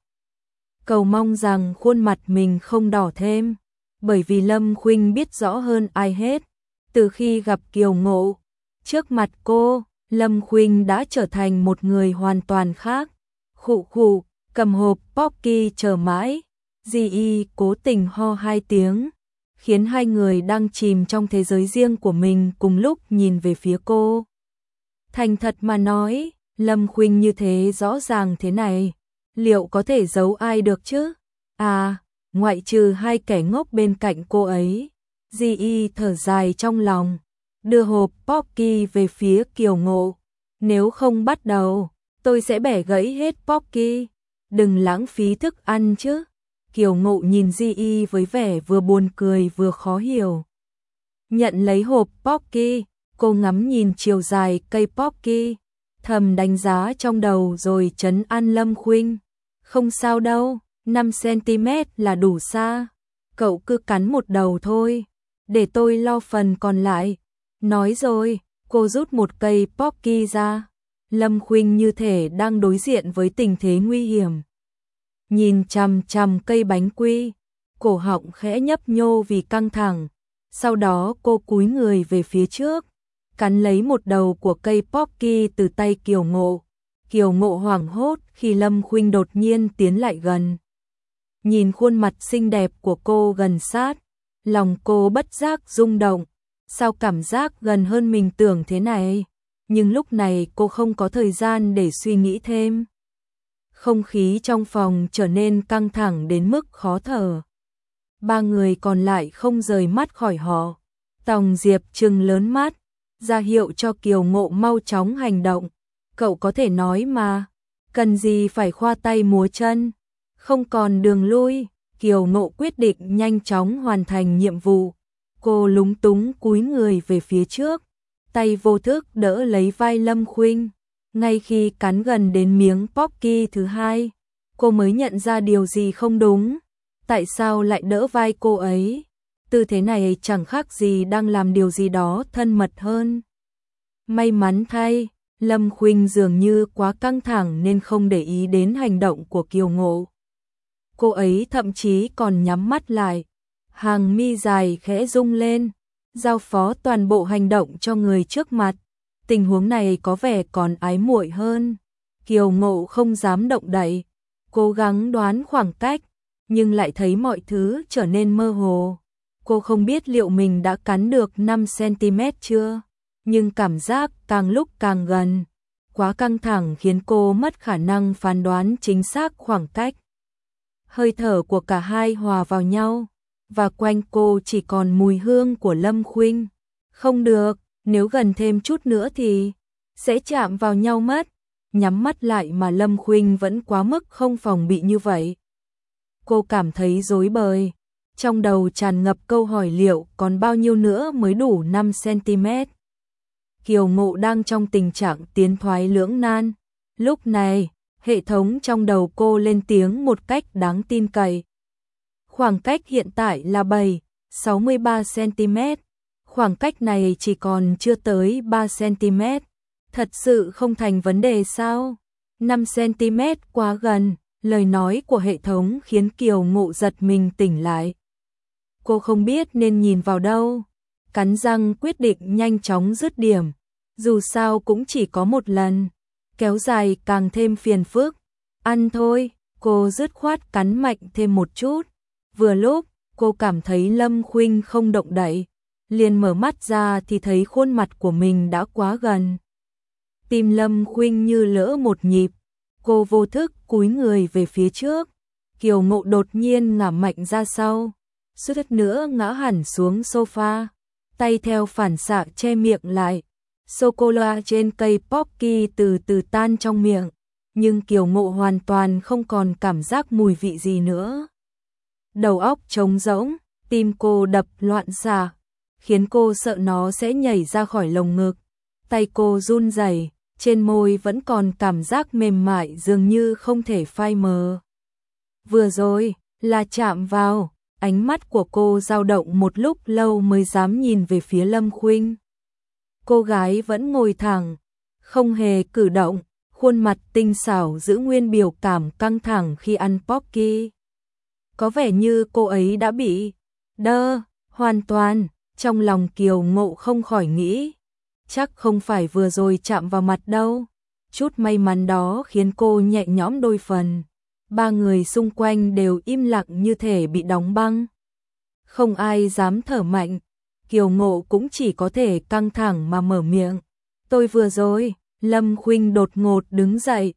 Cầu mong rằng khuôn mặt mình không đỏ thêm, bởi vì Lâm Khuynh biết rõ hơn ai hết, từ khi gặp Kiều Ngộ, trước mặt cô, Lâm Khuynh đã trở thành một người hoàn toàn khác. Khụ khụ, cầm hộp Pocky chờ mãi, Di Y cố tình ho 2 tiếng, khiến hai người đang chìm trong thế giới riêng của mình cùng lúc nhìn về phía cô. Thành thật mà nói, Lâm Khuynh như thế rõ ràng thế này, liệu có thể giấu ai được chứ? À, ngoại trừ hai kẻ ngốc bên cạnh cô ấy. Di Y thở dài trong lòng, đưa hộp Pocky về phía Kiều Ngộ. Nếu không bắt đầu, tôi sẽ bẻ gãy hết Pocky. Đừng lãng phí thức ăn chứ. Kiều Ngộ nhìn Di Y với vẻ vừa buồn cười vừa khó hiểu. Nhận lấy hộp Pocky, cô ngắm nhìn chiều dài cây Pocky, thầm đánh giá trong đầu rồi trấn an Lâm Khuynh. Không sao đâu, 5cm là đủ xa. Cậu cứ cắn một đầu thôi, để tôi lo phần còn lại. Nói rồi, cô rút một cây Pocky ra. Lâm Khuynh như thể đang đối diện với tình thế nguy hiểm. Nhìn chằm chằm cây bánh quy, cổ họng khẽ nhấp nhô vì căng thẳng. Sau đó cô cúi người về phía trước, cắn lấy một đầu của cây Pocky từ tay Kiều Ngộ. Kiều Ngộ hoảng hốt khi Lâm Khuynh đột nhiên tiến lại gần. Nhìn khuôn mặt xinh đẹp của cô gần sát, lòng cô bất giác rung động. Sao cảm giác gần hơn mình tưởng thế này? Nhưng lúc này cô không có thời gian để suy nghĩ thêm. Không khí trong phòng trở nên căng thẳng đến mức khó thở. Ba người còn lại không rời mắt khỏi họ. Tòng Diệp trừng lớn mắt, ra hiệu cho Kiều Ngộ mau chóng hành động. Cậu có thể nói mà, cần gì phải khoa tay múa chân, không còn đường lui. Kiều Ngộ quyết định nhanh chóng hoàn thành nhiệm vụ. Cô lúng túng cúi người về phía trước, tay vô thức đỡ lấy vai Lâm Khuynh. Ngay khi cắn gần đến miếng Pocky thứ hai, cô mới nhận ra điều gì không đúng. Tại sao lại đỡ vai cô ấy? Tư thế này chẳng khác gì đang làm điều gì đó thân mật hơn. May mắn thay, Lâm Khuynh dường như quá căng thẳng nên không để ý đến hành động của Kiều Ngộ. Cô ấy thậm chí còn nhắm mắt lại, hàng mi dài khẽ rung lên, giao phó toàn bộ hành động cho người trước mặt. Tình huống này có vẻ còn ái muội hơn. Kiều Ngộ không dám động đậy, cố gắng đoán khoảng cách, nhưng lại thấy mọi thứ trở nên mơ hồ. Cô không biết liệu mình đã cắn được 5 cm chưa, nhưng cảm giác càng lúc càng gần. Quá căng thẳng khiến cô mất khả năng phán đoán chính xác khoảng cách. Hơi thở của cả hai hòa vào nhau, và quanh cô chỉ còn mùi hương của Lâm Khuynh. Không được, nếu gần thêm chút nữa thì sẽ chạm vào nhau mất. Nhắm mắt lại mà Lâm Khuynh vẫn quá mức không phòng bị như vậy. Cô cảm thấy rối bời, trong đầu tràn ngập câu hỏi liệu còn bao nhiêu nữa mới đủ 5 cm. Kiều Ngộ đang trong tình trạng tiến thoái lưỡng nan. Lúc này, hệ thống trong đầu cô lên tiếng một cách đáng tin cậy. Khoảng cách hiện tại là 63 cm. Khoảng cách này chỉ còn chưa tới 3 cm. Thật sự không thành vấn đề sao? 5 cm quá gần. Lời nói của hệ thống khiến Kiều Ngộ giật mình tỉnh lại. Cô không biết nên nhìn vào đâu. Cắn răng quyết định nhanh chóng dứt điểm. Dù sao cũng chỉ có một lần. Kéo dài càng thêm phiền phức. Ăn thôi, cô dứt khoát cắn mạnh thêm một chút. Vừa lúc, cô cảm thấy Lâm Khuynh không động đậy. Liền mở mắt ra thì thấy khuôn mặt của mình đã quá gần. Tim Lâm Khuynh như lỡ một nhịp. Cô vô thức cúi người về phía trước. Kiều Ngộ đột nhiên ngả mạnh ra sau, suýt nữa ngã hẳn xuống sofa, tay theo phản xạ che miệng lại. Sô-cô-la trên cây Pocky từ từ tan trong miệng, nhưng Kiều Ngộ hoàn toàn không còn cảm giác mùi vị gì nữa. Đầu óc trống rỗng, tim cô đập loạn xạ, khiến cô sợ nó sẽ nhảy ra khỏi lồng ngực. Tay cô run rẩy, trên môi vẫn còn cảm giác mềm mại dường như không thể phai mờ. Vừa rồi là chạm vào, ánh mắt của cô dao động một lúc lâu mới dám nhìn về phía Lâm Khuynh. Cô gái vẫn ngồi thẳng, không hề cử động, khuôn mặt tinh xảo giữ nguyên biểu cảm căng thẳng khi ăn Pocky. Có vẻ như cô ấy đã bị đơ hoàn toàn. Trong lòng Kiều Ngộ không khỏi nghĩ, chắc không phải vừa rồi chạm vào mặt đâu. Chút may mắn đó khiến cô nhẹ nhõm đôi phần. Ba người xung quanh đều im lặng như thể bị đóng băng. Không ai dám thở mạnh. Kiều Ngộ cũng chỉ có thể căng thẳng mà mở miệng. Tôi vừa rồi, Lâm Khuynh đột ngột đứng dậy.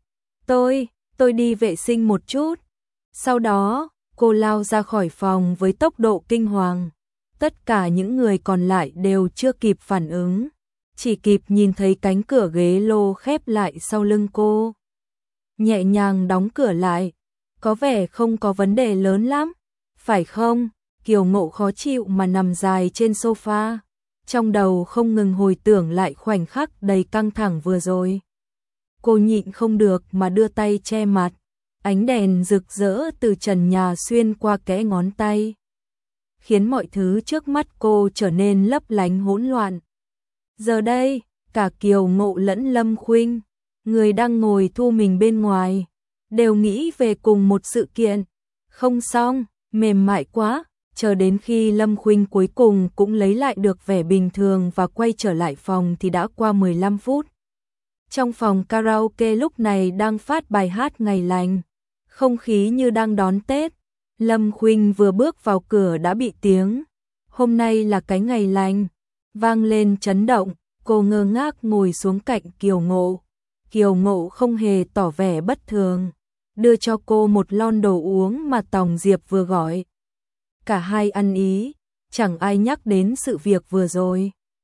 Tôi đi vệ sinh một chút. Sau đó, cô lao ra khỏi phòng với tốc độ kinh hoàng. Tất cả những người còn lại đều chưa kịp phản ứng. Chỉ kịp nhìn thấy cánh cửa ghế lô khép lại sau lưng cô. Nhẹ nhàng đóng cửa lại. Có vẻ không có vấn đề lớn lắm, phải không? Kiều Ngộ khó chịu mà nằm dài trên sofa, trong đầu không ngừng hồi tưởng lại khoảnh khắc đầy căng thẳng vừa rồi. Cô nhịn không được mà đưa tay che mặt, ánh đèn rực rỡ từ trần nhà xuyên qua kẽ ngón tay, khiến mọi thứ trước mắt cô trở nên lấp lánh hỗn loạn. Giờ đây, cả Kiều Ngộ lẫn Lâm Khuynh, người đang ngồi thu mình bên ngoài, đều nghĩ về cùng một sự kiện. Không xong, mềm mại quá. Chờ đến khi Lâm Khuynh cuối cùng cũng lấy lại được vẻ bình thường và quay trở lại phòng thì đã qua 15 phút. Trong phòng karaoke lúc này đang phát bài hát Ngày Lành, không khí như đang đón Tết. Lâm Khuynh vừa bước vào cửa đã bị tiếng "Hôm nay là cái ngày lành" vang lên chấn động. Cô ngơ ngác ngồi xuống cạnh Kiều Ngộ. Kiều Ngộ không hề tỏ vẻ bất thường, đưa cho cô một lon đồ uống mà Tòng Diệp vừa gọi. Cả hai ăn ý, chẳng ai nhắc đến sự việc vừa rồi.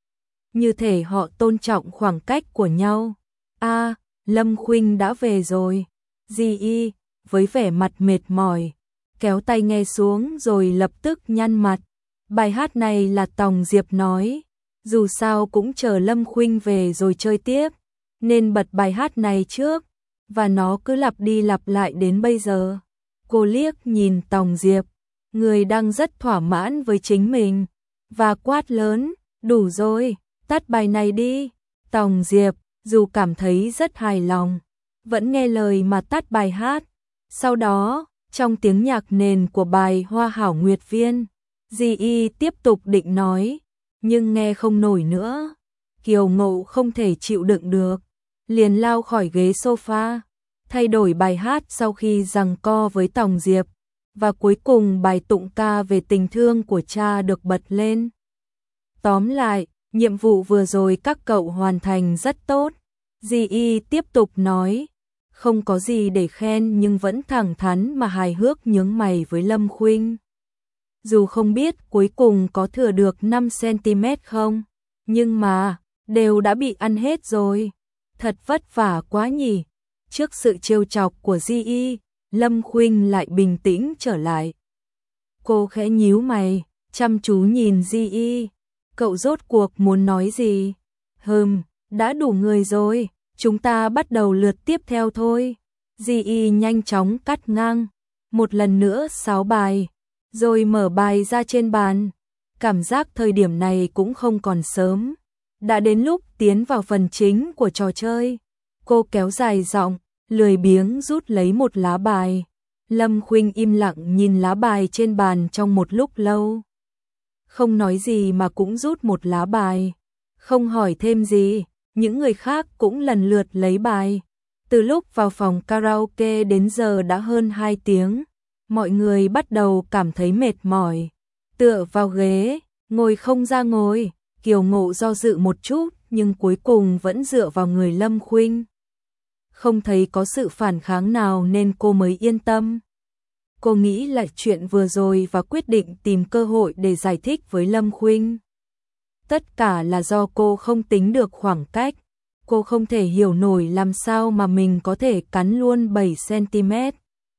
như thể họ tôn trọng khoảng cách của nhau. A, Lâm Khuynh đã về rồi. Di Y, với vẻ mặt mệt mỏi, kéo tay nghe xuống rồi lập tức nhăn mặt. Bài hát này là Tòng Diệp nói, dù sao cũng chờ Lâm Khuynh về rồi chơi tiếp, nên bật bài hát này trước, và nó cứ lặp đi lặp lại đến bây giờ. Cô liếc nhìn Tòng Diệp, người đang rất thỏa mãn với chính mình, và quát lớn, đủ rồi, tắt bài này đi. Tòng Diệp, dù cảm thấy rất hài lòng, vẫn nghe lời mà tắt bài hát. Sau đó, trong tiếng nhạc nền của bài Hoa Hảo Nguyệt Viên, Di Y tiếp tục định nói, nhưng nghe không nổi nữa. Kiều Ngộ không thể chịu đựng được, liền lao khỏi ghế sofa, thay đổi bài hát sau khi giằng co với Tòng Diệp, và cuối cùng bài tụng ca về tình thương của cha được bật lên. Tóm lại, nhiệm vụ vừa rồi các cậu hoàn thành rất tốt. Di Y tiếp tục nói, không có gì để khen nhưng vẫn thẳng thắn mà hài hước nhướng mày với Lâm Khuynh. Dù không biết cuối cùng có thừa được 5cm không, nhưng mà, đều đã bị ăn hết rồi. Thật vất vả quá nhỉ. Trước sự trêu chọc của Di Y, Lâm Khuynh lại bình tĩnh trở lại. Cô khẽ nhíu mày, chăm chú nhìn Di Y. Cậu rốt cuộc muốn nói gì? Đã đủ người rồi, chúng ta bắt đầu lượt tiếp theo thôi. Di Y nhanh chóng cắt ngang, một lần nữa 6 bài, rồi mở bài ra trên bàn. Cảm giác thời điểm này cũng không còn sớm, đã đến lúc tiến vào phần chính của trò chơi. Cô kéo dài giọng, lười biếng rút lấy một lá bài. Lâm Khuynh im lặng nhìn lá bài trên bàn trong một lúc lâu. Không nói gì mà cũng rút một lá bài. Không hỏi thêm gì, những người khác cũng lần lượt lấy bài. Từ lúc vào phòng karaoke đến giờ đã hơn 2 tiếng. Mọi người bắt đầu cảm thấy mệt mỏi. Tựa vào ghế, ngồi không ra ngồi. Kiều Ngộ do dự một chút nhưng cuối cùng vẫn dựa vào người Lâm Khuynh. Không thấy có sự phản kháng nào nên cô mới yên tâm. Cô nghĩ lại chuyện vừa rồi và quyết định tìm cơ hội để giải thích với Lâm Khuynh. Tất cả là do cô không tính được khoảng cách. Cô không thể hiểu nổi làm sao mà mình có thể cắn luôn 7cm.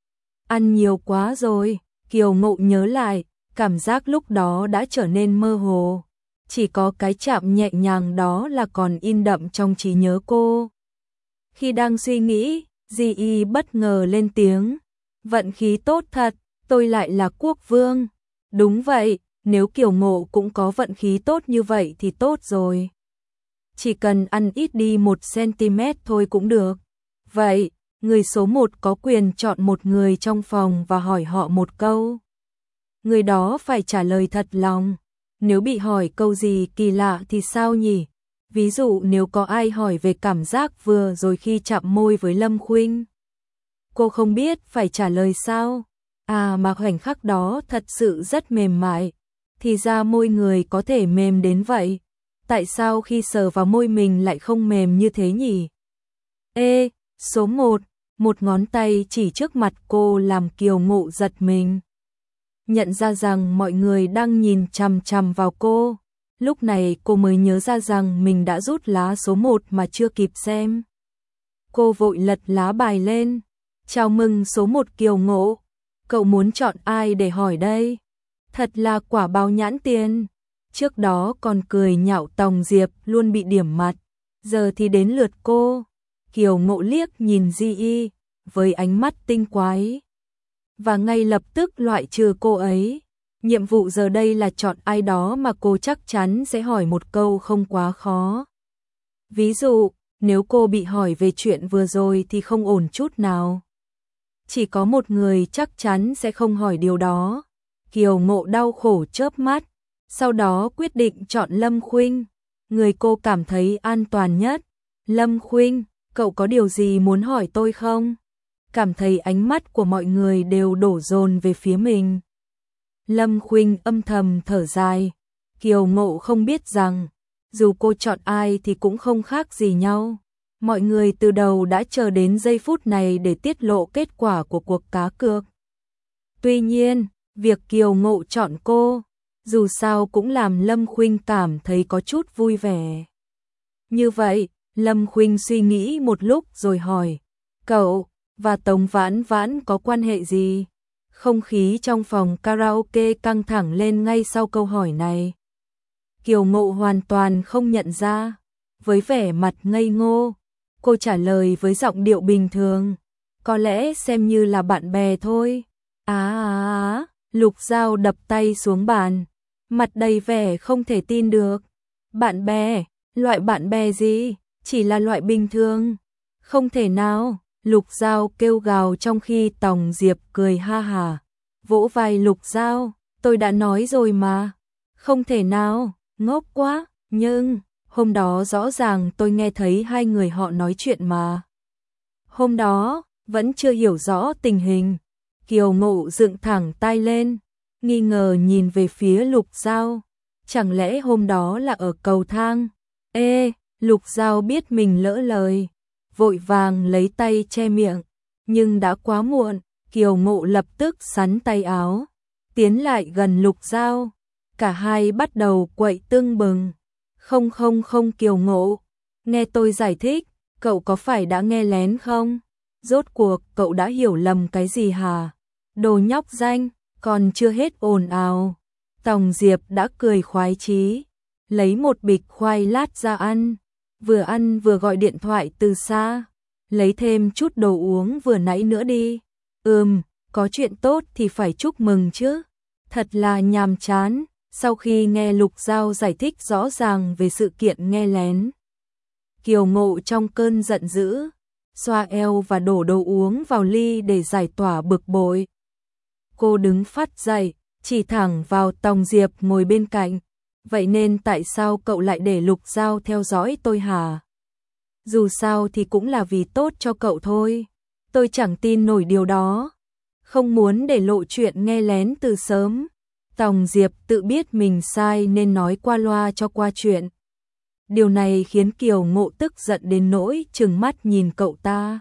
Ăn nhiều quá rồi, Kiều Ngộ nhớ lại, cảm giác lúc đó đã trở nên mơ hồ. Chỉ có cái chạm nhẹ nhàng đó là còn in đậm trong trí nhớ cô. Khi đang suy nghĩ, Di Y bất ngờ lên tiếng. Vận khí tốt thật, tôi lại là quốc vương. Đúng vậy, nếu Kiều Ngộ cũng có vận khí tốt như vậy thì tốt rồi. Chỉ cần ăn ít đi 1cm thôi cũng được. Vậy, người số 1 có quyền chọn một người trong phòng và hỏi họ một câu. Người đó phải trả lời thật lòng. Nếu bị hỏi câu gì kỳ lạ thì sao nhỉ? Ví dụ nếu có ai hỏi về cảm giác vừa rồi khi chạm môi với Lâm Khuynh. Cô không biết phải trả lời sao? À mà khoảnh khắc đó thật sự rất mềm mại. Thì ra môi người có thể mềm đến vậy. Tại sao khi sờ vào môi mình lại không mềm như thế nhỉ? Số 1, một ngón tay chỉ trước mặt cô làm Kiều Ngộ giật mình. Nhận ra rằng mọi người đang nhìn chằm chằm vào cô. Lúc này cô mới nhớ ra rằng mình đã rút lá số 1 mà chưa kịp xem. Cô vội lật lá bài lên. Chào mừng số 1 Kiều Ngộ. Cậu muốn chọn ai để hỏi đây? Thật là quả báo nhãn tiền. Trước đó còn cười nhạo Tòng Diệp luôn bị điểm mặt. Giờ thì đến lượt cô. Kiều Ngộ liếc nhìn Di Y với ánh mắt tinh quái. Và ngay lập tức loại trừ cô ấy. Nhiệm vụ giờ đây là chọn ai đó mà cô chắc chắn sẽ hỏi một câu không quá khó. Ví dụ, nếu cô bị hỏi về chuyện vừa rồi thì không ổn chút nào. Chỉ có một người chắc chắn sẽ không hỏi điều đó. Kiều Ngộ đau khổ chớp mắt, sau đó quyết định chọn Lâm Khuynh, người cô cảm thấy an toàn nhất. Lâm Khuynh, cậu có điều gì muốn hỏi tôi không? Cảm thấy ánh mắt của mọi người đều đổ dồn về phía mình. Lâm Khuynh âm thầm thở dài. Kiều Ngộ không biết rằng, dù cô chọn ai thì cũng không khác gì nhau. Mọi người từ đầu đã chờ đến giây phút này để tiết lộ kết quả của cuộc cá cược. Tuy nhiên, việc Kiều Ngộ chọn cô, dù sao cũng làm Lâm Khuynh cảm thấy có chút vui vẻ. Như vậy, Lâm Khuynh suy nghĩ một lúc rồi hỏi, cậu và Tống Vãn Vãn có quan hệ gì? Không khí trong phòng karaoke căng thẳng lên ngay sau câu hỏi này. Kiều Ngộ hoàn toàn không nhận ra, với vẻ mặt ngây ngô, cô trả lời với giọng điệu bình thường, có lẽ xem như là bạn bè thôi. Lục Giao đập tay xuống bàn, mặt đầy vẻ không thể tin được. Bạn bè, loại bạn bè gì, chỉ là loại bình thường. Không thể nào, Lục Giao kêu gào trong khi Tòng Diệp cười ha hả, vỗ vai Lục Giao, tôi đã nói rồi mà. Không thể nào, ngốc quá, nhưng hôm đó rõ ràng tôi nghe thấy hai người họ nói chuyện mà. Hôm đó, vẫn chưa hiểu rõ tình hình. Kiều Ngộ dựng thẳng tai lên, nghi ngờ nhìn về phía Lục Giao. Chẳng lẽ hôm đó là ở cầu thang? Lục Giao biết mình lỡ lời, vội vàng lấy tay che miệng, nhưng đã quá muộn. Kiều Ngộ lập tức xắn tay áo, tiến lại gần Lục Giao, cả hai bắt đầu quậy tưng bừng. Không Kiều Ngộ, nghe tôi giải thích, cậu có phải đã nghe lén không? Rốt cuộc cậu đã hiểu lầm cái gì hả? Đồ nhóc danh, còn chưa hết ồn ào. Tòng Diệp đã cười khoái chí, lấy một bịch khoai lát ra ăn vừa gọi điện thoại từ xa, lấy thêm chút đồ uống vừa nãy nữa đi. Có chuyện tốt thì phải chúc mừng chứ. Thật là nhàm chán. Sau khi nghe Lục Giao giải thích rõ ràng về sự kiện nghe lén, Kiều Ngộ trong cơn giận dữ, xoa eo và đổ đồ uống vào ly để giải tỏa bực bội. Cô đứng phắt dậy, chỉ thẳng vào Tòng Diệp ngồi bên cạnh. Vậy nên tại sao cậu lại để Lục Giao theo dõi tôi hả? Dù sao thì cũng là vì tốt cho cậu thôi. Tôi chẳng tin nổi điều đó. Không muốn để lộ chuyện nghe lén từ sớm. Tòng Diệp tự biết mình sai nên nói qua loa cho qua chuyện. Điều này khiến Kiều Ngộ tức giận đến nỗi trừng mắt nhìn cậu ta.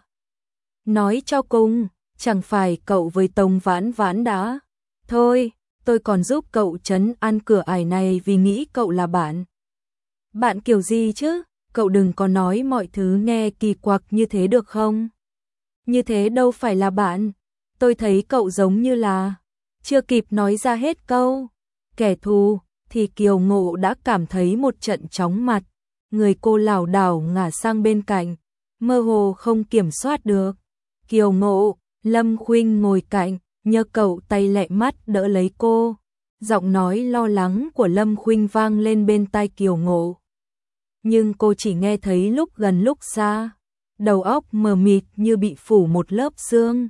Nói cho cùng, chẳng phải cậu với Tống Vãn Vãn đã. Thôi, tôi còn giúp cậu trấn an cửa ải này vì nghĩ cậu là bạn. Bạn kiểu gì chứ? Cậu đừng có nói mọi thứ nghe kỳ quặc như thế được không? Như thế đâu phải là bạn. Tôi thấy cậu giống như là... Chưa kịp nói ra hết câu kẻ thù thì Kiều Ngộ đã cảm thấy một trận chóng mặt, người cô lảo đảo ngả sang bên cạnh, mơ hồ không kiểm soát được. Kiều Ngộ, Lâm Khuynh ngồi cạnh, nhờ cậu tay lẹ mắt đỡ lấy cô. Giọng nói lo lắng của Lâm Khuynh vang lên bên tai Kiều Ngộ. Nhưng cô chỉ nghe thấy lúc gần lúc xa, đầu óc mờ mịt như bị phủ một lớp sương.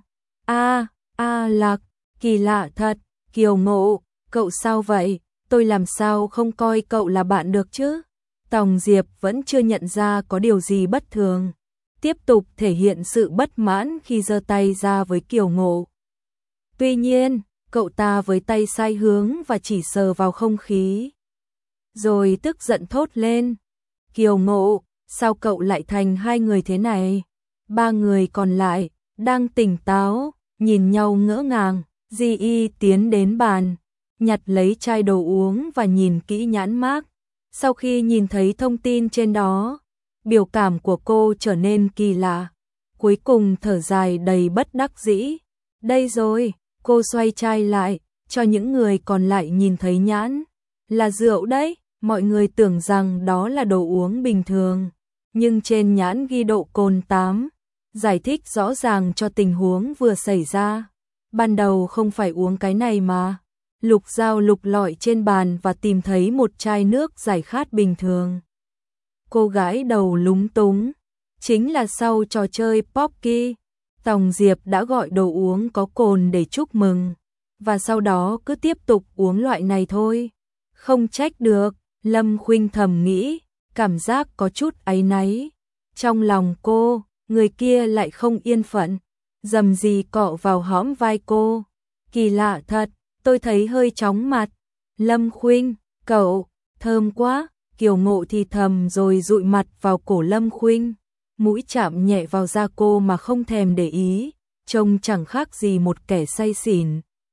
Lạc, kỳ lạ thật, Kiều Ngộ, cậu sao vậy? Tôi làm sao không coi cậu là bạn được chứ? Tòng Diệp vẫn chưa nhận ra có điều gì bất thường, tiếp tục thể hiện sự bất mãn khi giơ tay ra với Kiều Ngộ. Tuy nhiên, cậu ta với tay sai hướng và chỉ sờ vào không khí, rồi tức giận thốt lên. Kiều Ngộ, sao cậu lại thành hai người thế này? Ba người còn lại, đang tỉnh táo, nhìn nhau ngỡ ngàng. Di Y tiến đến bàn, nhặt lấy chai đồ uống và nhìn kỹ nhãn mác. Sau khi nhìn thấy thông tin trên đó, biểu cảm của cô trở nên kỳ lạ. Cuối cùng thở dài đầy bất đắc dĩ. Đây rồi, cô xoay chai lại, cho những người còn lại nhìn thấy nhãn. Là rượu đấy, mọi người tưởng rằng đó là đồ uống bình thường. Nhưng trên nhãn ghi độ cồn 8, giải thích rõ ràng cho tình huống vừa xảy ra. Ban đầu không phải uống cái này mà. Lục Giao lục lọi trên bàn và tìm thấy một chai nước giải khát bình thường. Cô gái đầu lúng túng. Chính là sau trò chơi Pocky, Tòng Diệp đã gọi đồ uống có cồn để chúc mừng. Và sau đó cứ tiếp tục uống loại này thôi. Không trách được, Lâm Khuynh thầm nghĩ, cảm giác có chút áy náy. Trong lòng cô, người kia lại không yên phận. Dầm gì cọ vào hõm vai cô. Kỳ lạ thật, tôi thấy hơi chóng mặt. Lâm Khuynh, cậu, thơm quá. Kiều Ngộ thì thầm rồi dụi mặt vào cổ Lâm Khuynh. Mũi chạm nhẹ vào da cô mà không thèm để ý. Trông chẳng khác gì một kẻ say xỉn.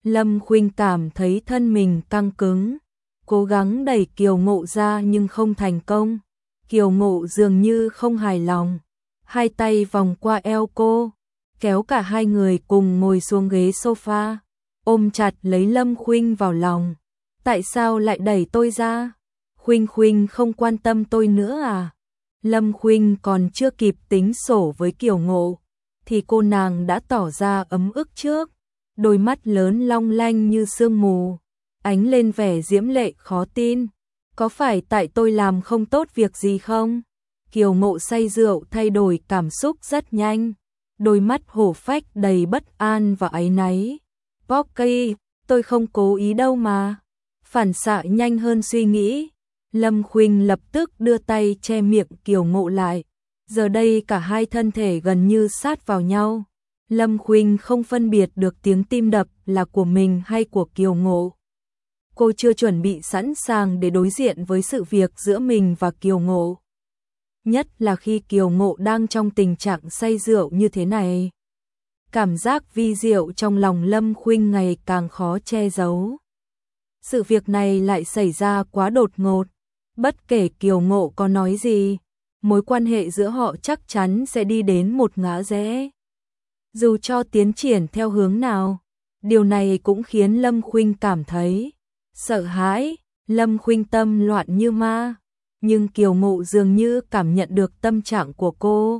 Lâm Khuynh cảm thấy thân mình căng cứng, cố gắng đẩy Kiều Ngộ ra nhưng không thành công. Kiều Ngộ dường như không hài lòng, hai tay vòng qua eo cô, kéo cả hai người cùng ngồi xuống ghế sofa, ôm chặt lấy Lâm Khuynh vào lòng. Tại sao lại đẩy tôi ra? Khuynh Khuynh không quan tâm tôi nữa à? Lâm Khuynh còn chưa kịp tính sổ với Kiều Ngộ, thì cô nàng đã tỏ ra ấm ức trước, đôi mắt lớn long lanh như sương mù, ánh lên vẻ diễm lệ khó tin. Có phải tại tôi làm không tốt việc gì không? Kiều Ngộ say rượu thay đổi cảm xúc rất nhanh, đôi mắt hổ phách đầy bất an và áy náy. Pocky, tôi không cố ý đâu mà. Phản xạ nhanh hơn suy nghĩ. Lâm Khuynh lập tức đưa tay che miệng Kiều Ngộ lại. Giờ đây cả hai thân thể gần như sát vào nhau. Lâm Khuynh không phân biệt được tiếng tim đập là của mình hay của Kiều Ngộ. Cô chưa chuẩn bị sẵn sàng để đối diện với sự việc giữa mình và Kiều Ngộ. Nhất là khi Kiều Ngộ đang trong tình trạng say rượu như thế này. Cảm giác vi diệu trong lòng Lâm Khuynh ngày càng khó che giấu. Sự việc này lại xảy ra quá đột ngột. Bất kể Kiều Ngộ có nói gì, mối quan hệ giữa họ chắc chắn sẽ đi đến một ngã rẽ. Dù cho tiến triển theo hướng nào, điều này cũng khiến Lâm Khuynh cảm thấy sợ hãi. Lâm Khuynh tâm loạn như ma, nhưng Kiều Ngộ dường như cảm nhận được tâm trạng của cô,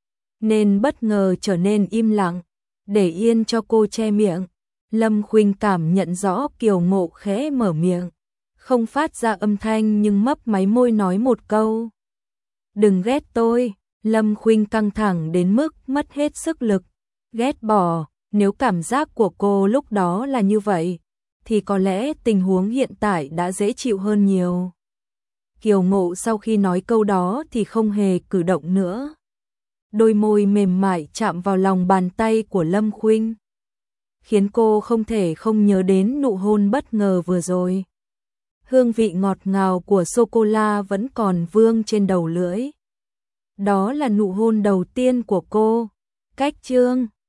nên bất ngờ trở nên im lặng, để yên cho cô che miệng. Lâm Khuynh cảm nhận rõ Kiều Ngộ khẽ mở miệng, không phát ra âm thanh nhưng mấp máy môi nói một câu. Đừng ghét tôi. Lâm Khuynh căng thẳng đến mức mất hết sức lực. Ghét bỏ, nếu cảm giác của cô lúc đó là như vậy, thì có lẽ tình huống hiện tại đã dễ chịu hơn nhiều. Kiều Ngộ sau khi nói câu đó thì không hề cử động nữa. Đôi môi mềm mại chạm vào lòng bàn tay của Lâm Khuynh, khiến cô không thể không nhớ đến nụ hôn bất ngờ vừa rồi. Hương vị ngọt ngào của sô-cô-la vẫn còn vương trên đầu lưỡi. Đó là nụ hôn đầu tiên của cô. Cách chương